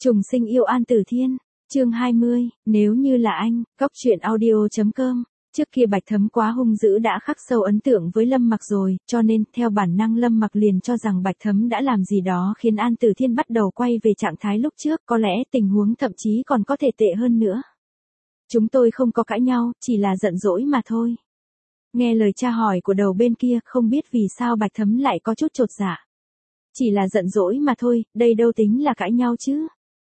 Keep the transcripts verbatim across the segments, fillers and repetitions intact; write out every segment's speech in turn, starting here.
Trùng sinh yêu An Tử Thiên, chương hai mươi, nếu như là anh, góc truyện audio chấm com. Trước kia Bạch Thấm quá hung dữ đã khắc sâu ấn tượng với Lâm Mặc rồi, cho nên, theo bản năng Lâm Mặc liền cho rằng Bạch Thấm đã làm gì đó khiến An Tử Thiên bắt đầu quay về trạng thái lúc trước, có lẽ tình huống thậm chí còn có thể tệ hơn nữa. Chúng tôi không có cãi nhau, chỉ là giận dỗi mà thôi. Nghe lời tra hỏi của đầu bên kia, không biết vì sao Bạch Thấm lại có chút chột dạ. Chỉ là giận dỗi mà thôi, đây đâu tính là cãi nhau chứ.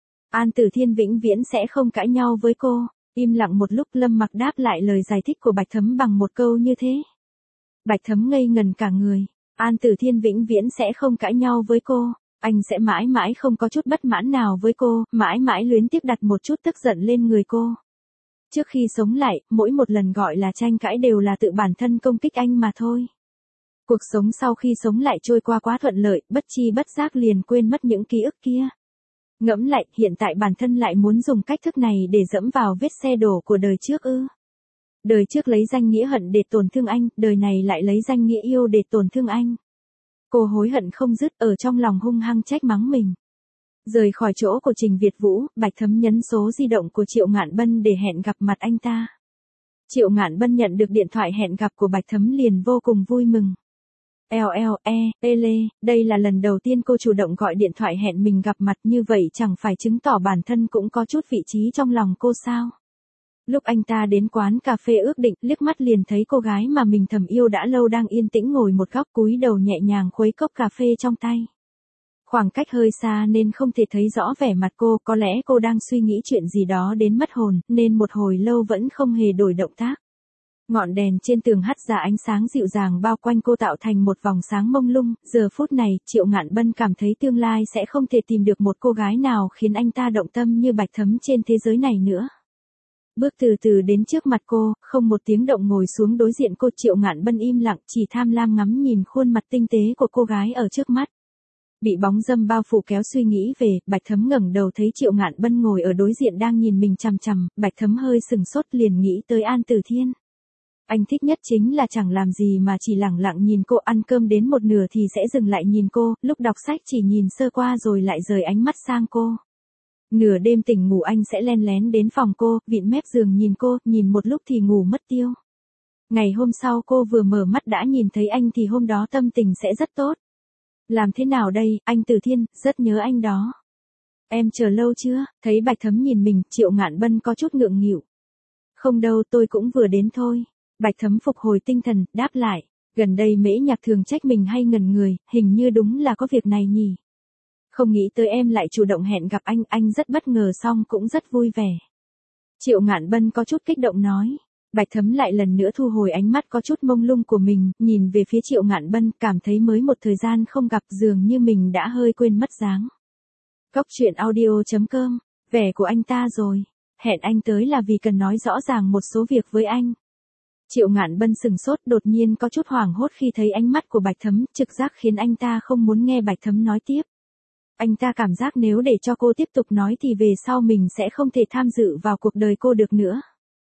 An Tử Thiên vĩnh viễn sẽ không cãi nhau với cô. Im lặng một lúc, Lâm Mặc đáp lại lời giải thích của Bạch Thấm bằng một câu như thế. Bạch Thấm ngây ngần cả người. An Tử Thiên vĩnh viễn sẽ không cãi nhau với cô. Anh sẽ mãi mãi không có chút bất mãn nào với cô, mãi mãi luyến tiếc đặt một chút tức giận lên người cô. Trước khi sống lại, mỗi một lần gọi là tranh cãi đều là tự bản thân công kích anh mà thôi. Cuộc sống sau khi sống lại trôi qua quá thuận lợi, bất chi bất giác liền quên mất những ký ức kia. Ngẫm lại, hiện tại bản thân lại muốn dùng cách thức này để dẫm vào vết xe đổ của đời trước ư. Đời trước lấy danh nghĩa hận để tổn thương anh, đời này lại lấy danh nghĩa yêu để tổn thương anh. Cô hối hận không dứt, ở trong lòng hung hăng trách mắng mình. Rời khỏi chỗ của Trình Việt Vũ, Bạch Thấm nhấn số di động của Triệu Ngạn Bân để hẹn gặp mặt anh ta. Triệu Ngạn Bân nhận được điện thoại hẹn gặp của Bạch Thấm liền vô cùng vui mừng. Eo eo e, ê lê, đây là lần đầu tiên cô chủ động gọi điện thoại hẹn mình gặp mặt, như vậy chẳng phải chứng tỏ bản thân cũng có chút vị trí trong lòng cô sao? Lúc anh ta đến quán cà phê ước định, liếc mắt liền thấy cô gái mà mình thầm yêu đã lâu đang yên tĩnh ngồi một góc, cúi đầu nhẹ nhàng khuấy cốc cà phê trong tay. Khoảng cách hơi xa nên không thể thấy rõ vẻ mặt cô, có lẽ cô đang suy nghĩ chuyện gì đó đến mất hồn, nên một hồi lâu vẫn không hề đổi động tác. Ngọn đèn trên tường hắt ra ánh sáng dịu dàng bao quanh cô tạo thành một vòng sáng mông lung, giờ phút này, Triệu Ngạn Bân cảm thấy tương lai sẽ không thể tìm được một cô gái nào khiến anh ta động tâm như Bạch Thấm trên thế giới này nữa. Bước từ từ đến trước mặt cô, không một tiếng động ngồi xuống đối diện cô. Triệu Ngạn Bân im lặng, chỉ tham lam ngắm nhìn khuôn mặt tinh tế của cô gái ở trước mắt. Bị bóng râm bao phủ kéo suy nghĩ về, Bạch Thấm ngẩng đầu thấy Triệu Ngạn Bân ngồi ở đối diện đang nhìn mình chằm chằm, Bạch Thấm hơi sừng sốt liền nghĩ tới An Tử Thiên. Anh thích nhất chính là chẳng làm gì mà chỉ lẳng lặng nhìn cô, ăn cơm đến một nửa thì sẽ dừng lại nhìn cô, lúc đọc sách chỉ nhìn sơ qua rồi lại rời ánh mắt sang cô. Nửa đêm tỉnh ngủ anh sẽ len lén đến phòng cô, vịn mép giường nhìn cô, nhìn một lúc thì ngủ mất tiêu. Ngày hôm sau cô vừa mở mắt đã nhìn thấy anh thì hôm đó tâm tình sẽ rất tốt. Làm thế nào đây, anh Tử Thiên, rất nhớ anh đó. Em chờ lâu chưa? Thấy Bạch Thấm nhìn mình, Triệu Ngạn Bân có chút ngượng nghịu. Không đâu, tôi cũng vừa đến thôi. Bạch Thấm phục hồi tinh thần, đáp lại. Gần đây Mễ Nhạc thường trách mình hay ngẩn người, hình như đúng là có việc này nhỉ. Không nghĩ tới em lại chủ động hẹn gặp anh, anh rất bất ngờ song cũng rất vui vẻ. Triệu Ngạn Bân có chút kích động nói. Bạch Thấm lại lần nữa thu hồi ánh mắt có chút mông lung của mình, nhìn về phía Triệu Ngạn Bân, cảm thấy mới một thời gian không gặp dường như mình đã hơi quên mất dáng. Góc truyện audio chấm com, vẻ của anh ta rồi. Hẹn anh tới là vì cần nói rõ ràng một số việc với anh. Triệu Ngạn Bân sừng sốt, đột nhiên có chút hoảng hốt khi thấy ánh mắt của Bạch Thấm, trực giác khiến anh ta không muốn nghe Bạch Thấm nói tiếp. Anh ta cảm giác nếu để cho cô tiếp tục nói thì về sau mình sẽ không thể tham dự vào cuộc đời cô được nữa.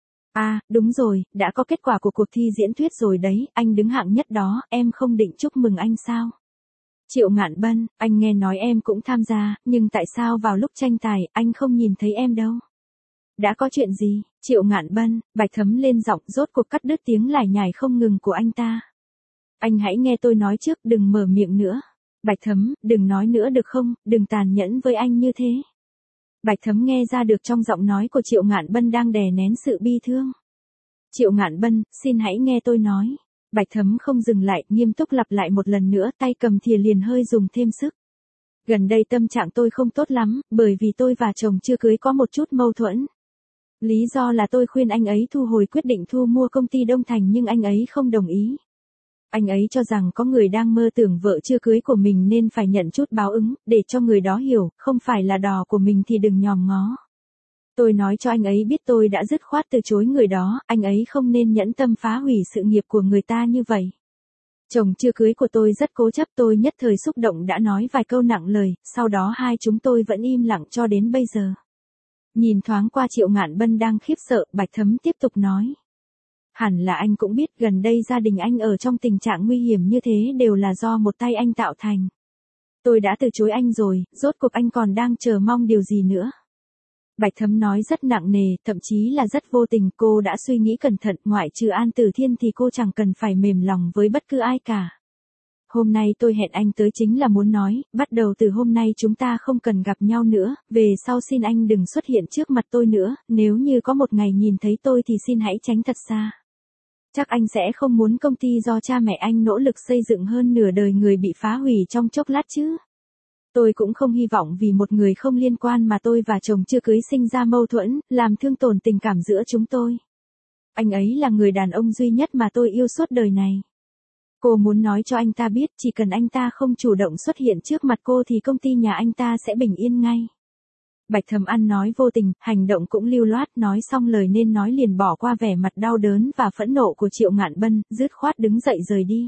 À, đúng rồi, đã có kết quả của cuộc thi diễn thuyết rồi đấy, anh đứng hạng nhất đó, em không định chúc mừng anh sao? Triệu Ngạn Bân, anh nghe nói em cũng tham gia, nhưng tại sao vào lúc tranh tài, anh không nhìn thấy em đâu? Đã có chuyện gì? Triệu Ngạn Bân, Bạch Thấm lên giọng, rốt cuộc cắt đứt tiếng lải nhải không ngừng của anh ta. Anh hãy nghe tôi nói trước, đừng mở miệng nữa. Bạch Thấm, đừng nói nữa được không, đừng tàn nhẫn với anh như thế. Bạch Thấm nghe ra được trong giọng nói của Triệu Ngạn Bân đang đè nén sự bi thương. Triệu Ngạn Bân, xin hãy nghe tôi nói. Bạch Thấm không dừng lại, nghiêm túc lặp lại một lần nữa, tay cầm thìa liền hơi dùng thêm sức. Gần đây tâm trạng tôi không tốt lắm, bởi vì tôi và chồng chưa cưới có một chút mâu thuẫn. Lý do là tôi khuyên anh ấy thu hồi quyết định thu mua công ty Đông Thành nhưng anh ấy không đồng ý. Anh ấy cho rằng có người đang mơ tưởng vợ chưa cưới của mình nên phải nhận chút báo ứng, để cho người đó hiểu, không phải là đò của mình thì đừng nhòm ngó. Tôi nói cho anh ấy biết tôi đã dứt khoát từ chối người đó, anh ấy không nên nhẫn tâm phá hủy sự nghiệp của người ta như vậy. Chồng chưa cưới của tôi rất cố chấp, tôi nhất thời xúc động đã nói vài câu nặng lời, sau đó hai chúng tôi vẫn im lặng cho đến bây giờ. Nhìn thoáng qua Triệu Ngạn Bân đang khiếp sợ, Bạch Thấm tiếp tục nói. Hẳn là anh cũng biết gần đây gia đình anh ở trong tình trạng nguy hiểm như thế đều là do một tay anh tạo thành. Tôi đã từ chối anh rồi, rốt cuộc anh còn đang chờ mong điều gì nữa? Bạch Thấm nói rất nặng nề, thậm chí là rất vô tình, cô đã suy nghĩ cẩn thận, ngoại trừ An Tử Thiên thì cô chẳng cần phải mềm lòng với bất cứ ai cả. Hôm nay tôi hẹn anh tới chính là muốn nói, bắt đầu từ hôm nay chúng ta không cần gặp nhau nữa, về sau xin anh đừng xuất hiện trước mặt tôi nữa, nếu như có một ngày nhìn thấy tôi thì xin hãy tránh thật xa. Chắc anh sẽ không muốn công ty do cha mẹ anh nỗ lực xây dựng hơn nửa đời người bị phá hủy trong chốc lát chứ. Tôi cũng không hy vọng vì một người không liên quan mà tôi và chồng chưa cưới sinh ra mâu thuẫn, làm thương tổn tình cảm giữa chúng tôi. Anh ấy là người đàn ông duy nhất mà tôi yêu suốt đời này. Cô muốn nói cho anh ta biết chỉ cần anh ta không chủ động xuất hiện trước mặt cô thì công ty nhà anh ta sẽ bình yên ngay. Bạch Thấm ăn nói vô tình, hành động cũng lưu loát, nói xong lời nên nói liền bỏ qua vẻ mặt đau đớn và phẫn nộ của Triệu Ngạn Bân, dứt khoát đứng dậy rời đi.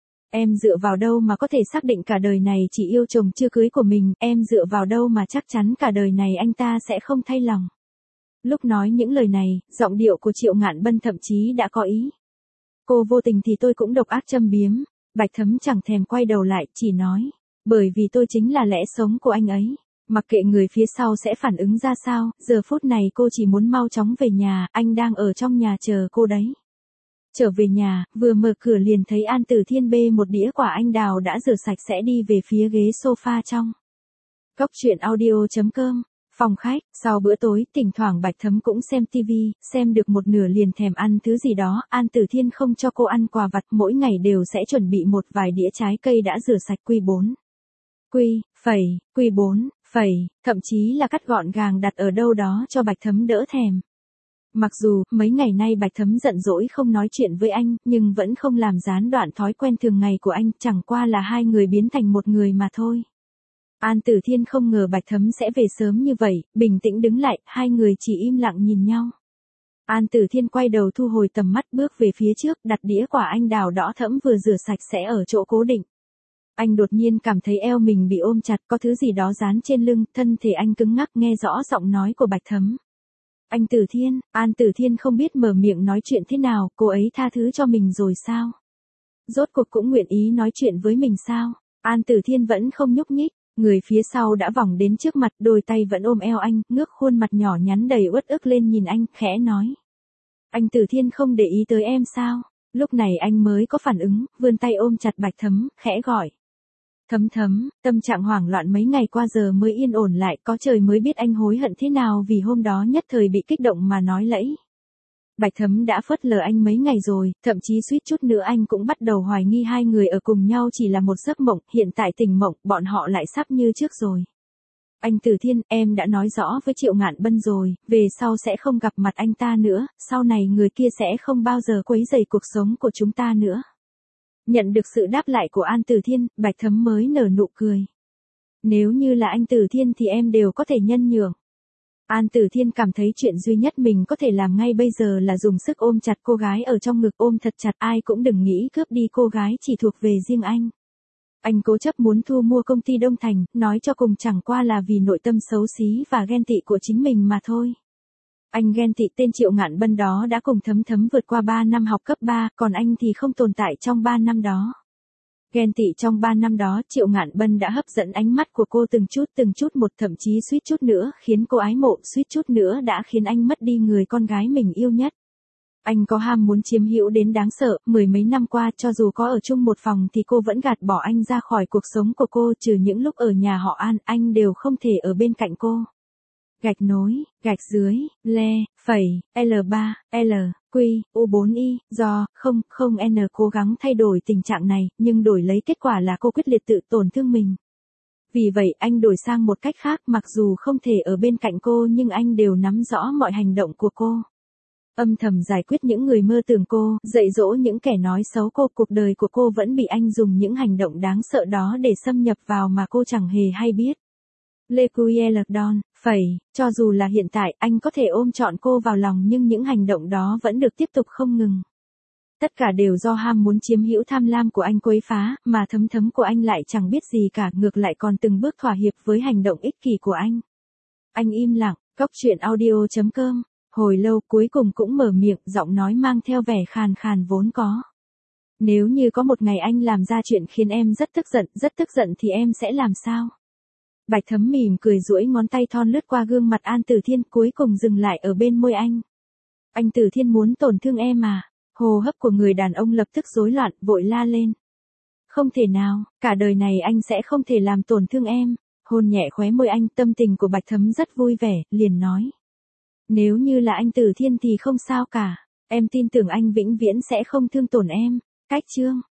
Em dựa vào đâu mà có thể xác định cả đời này chỉ yêu chồng chưa cưới của mình, em dựa vào đâu mà chắc chắn cả đời này anh ta sẽ không thay lòng. Lúc nói những lời này, giọng điệu của Triệu Ngạn Bân thậm chí đã có ý. Cô vô tình thì tôi cũng độc ác châm biếm, Bạch Thấm chẳng thèm quay đầu lại, chỉ nói, bởi vì tôi chính là lẽ sống của anh ấy. Mặc kệ người phía sau sẽ phản ứng ra sao, giờ phút này cô chỉ muốn mau chóng về nhà, anh đang ở trong nhà chờ cô đấy. Trở về nhà, vừa mở cửa liền thấy An Tử Thiên bê một đĩa quả anh đào đã rửa sạch sẽ đi về phía ghế sofa trong. Cốc truyện audio chấm com, phòng khách, sau bữa tối, thỉnh thoảng Bạch Thấm cũng xem tivi, xem được một nửa liền thèm ăn thứ gì đó, An Tử Thiên không cho cô ăn quà vặt, mỗi ngày đều sẽ chuẩn bị một vài đĩa trái cây đã rửa sạch quy bốn. Quy, phẩy, quy bốn, phẩy, thậm chí là cắt gọn gàng đặt ở đâu đó cho Bạch Thấm đỡ thèm. Mặc dù, mấy ngày nay Bạch Thấm giận dỗi không nói chuyện với anh, nhưng vẫn không làm gián đoạn thói quen thường ngày của anh, chẳng qua là hai người biến thành một người mà thôi. An Tử Thiên không ngờ Bạch Thấm sẽ về sớm như vậy, bình tĩnh đứng lại, hai người chỉ im lặng nhìn nhau. An Tử Thiên quay đầu thu hồi tầm mắt bước về phía trước, đặt đĩa quả anh đào đỏ thẫm vừa rửa sạch sẽ ở chỗ cố định. Anh đột nhiên cảm thấy eo mình bị ôm chặt, có thứ gì đó dán trên lưng, thân thể anh cứng ngắc nghe rõ giọng nói của Bạch Thấm. Anh Tử Thiên, An Tử Thiên không biết mở miệng nói chuyện thế nào, cô ấy tha thứ cho mình rồi sao? Rốt cuộc cũng nguyện ý nói chuyện với mình sao? An Tử Thiên vẫn không nhúc nhích, người phía sau đã vòng đến trước mặt, đôi tay vẫn ôm eo anh, ngước khuôn mặt nhỏ nhắn đầy uất ức lên nhìn anh, khẽ nói. Anh Tử Thiên không để ý tới em sao? Lúc này anh mới có phản ứng, vươn tay ôm chặt Bạch Thấm, khẽ gọi. Thấm Thấm, tâm trạng hoảng loạn mấy ngày qua giờ mới yên ổn lại, có trời mới biết anh hối hận thế nào vì hôm đó nhất thời bị kích động mà nói lẫy. Bạch Thấm đã phớt lờ anh mấy ngày rồi, thậm chí suýt chút nữa anh cũng bắt đầu hoài nghi hai người ở cùng nhau chỉ là một giấc mộng, hiện tại tỉnh mộng, bọn họ lại sắp như trước rồi. Anh Tử Thiên, em đã nói rõ với Triệu Ngạn Bân rồi, về sau sẽ không gặp mặt anh ta nữa, sau này người kia sẽ không bao giờ quấy rầy cuộc sống của chúng ta nữa. Nhận được sự đáp lại của An Tử Thiên, Bạch Thấm mới nở nụ cười. Nếu như là anh Tử Thiên thì em đều có thể nhân nhượng. An Tử Thiên cảm thấy chuyện duy nhất mình có thể làm ngay bây giờ là dùng sức ôm chặt cô gái ở trong ngực, ôm thật chặt, ai cũng đừng nghĩ cướp đi cô gái chỉ thuộc về riêng anh. Anh cố chấp muốn thu mua công ty Đông Thành, nói cho cùng chẳng qua là vì nội tâm xấu xí và ghen tị của chính mình mà thôi. Anh ghen tị tên Triệu Ngạn Bân đó đã cùng Thấm Thấm vượt qua ba năm học cấp ba, còn anh thì không tồn tại trong ba năm đó. Ghen tị trong ba năm đó, Triệu Ngạn Bân đã hấp dẫn ánh mắt của cô từng chút từng chút một, thậm chí suýt chút nữa khiến cô ái mộ, suýt chút nữa đã khiến anh mất đi người con gái mình yêu nhất. Anh có ham muốn chiếm hữu đến đáng sợ, mười mấy năm qua cho dù có ở chung một phòng thì cô vẫn gạt bỏ anh ra khỏi cuộc sống của cô, trừ những lúc ở nhà họ An, anh đều không thể ở bên cạnh cô. Gạch nối, gạch dưới, le, phẩy, L ba, L, Q, U bốn Y, do, không, không N cố gắng thay đổi tình trạng này, nhưng đổi lấy kết quả là cô quyết liệt tự tổn thương mình. Vì vậy anh đổi sang một cách khác, mặc dù không thể ở bên cạnh cô nhưng anh đều nắm rõ mọi hành động của cô. Âm thầm giải quyết những người mơ tưởng cô, dạy dỗ những kẻ nói xấu cô, cuộc đời của cô vẫn bị anh dùng những hành động đáng sợ đó để xâm nhập vào mà cô chẳng hề hay biết. Le Cuiel Don, phẩy, cho dù là hiện tại anh có thể ôm trọn cô vào lòng nhưng những hành động đó vẫn được tiếp tục không ngừng. Tất cả đều do ham muốn chiếm hữu tham lam của anh quấy phá, mà Thấm Thấm của anh lại chẳng biết gì cả, ngược lại còn từng bước thỏa hiệp với hành động ích kỷ của anh. Anh im lặng, cốc truyện audio chấm com, hồi lâu cuối cùng cũng mở miệng, giọng nói mang theo vẻ khàn khàn vốn có. Nếu như có một ngày anh làm ra chuyện khiến em rất tức giận, rất tức giận thì em sẽ làm sao? Bạch Thấm mỉm cười duỗi ngón tay thon lướt qua gương mặt An Tử Thiên cuối cùng dừng lại ở bên môi anh. Anh Tử Thiên muốn tổn thương em à? Hô hấp của người đàn ông lập tức rối loạn, vội la lên. Không thể nào, cả đời này anh sẽ không thể làm tổn thương em. Hôn nhẹ khóe môi anh, tâm tình của Bạch Thấm rất vui vẻ, liền nói. Nếu như là anh Tử Thiên thì không sao cả. Em tin tưởng anh vĩnh viễn sẽ không thương tổn em. Cách chương